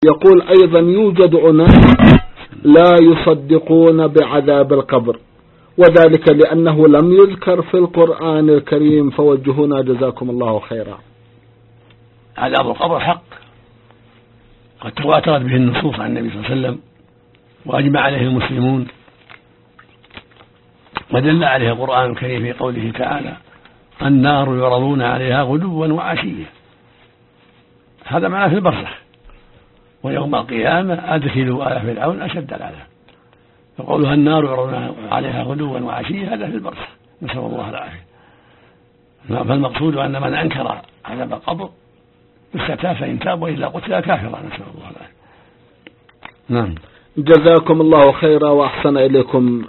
يقول أيضا يوجد أناس لا يصدقون بعذاب القبر، وذلك لأنه لم يذكر في القرآن الكريم، فوجهونا جزاكم الله خيرا. عذاب القبر حق، قد تواترت به النصوص عن النبي صلى الله عليه وسلم وأجمع عليه المسلمون، ودل عليه القرآن الكريم في قوله تعالى: النار يعرضون عليها غدوا وعشيا. هذا معناه في البرزخ. ويوم القيامة أدخلوا آل فرعون أشد العذاب. فقولها النار يعرضون عليها غدوا وعشيا هذا في البرزخ، نسأل الله العافية. فالمقصود أن من أنكر عذاب القبر بالستاء فإن تاب وإلا قتل كافرا، نسأل الله العافية. نعم. جزاكم الله خيرا وأحسن إليكم.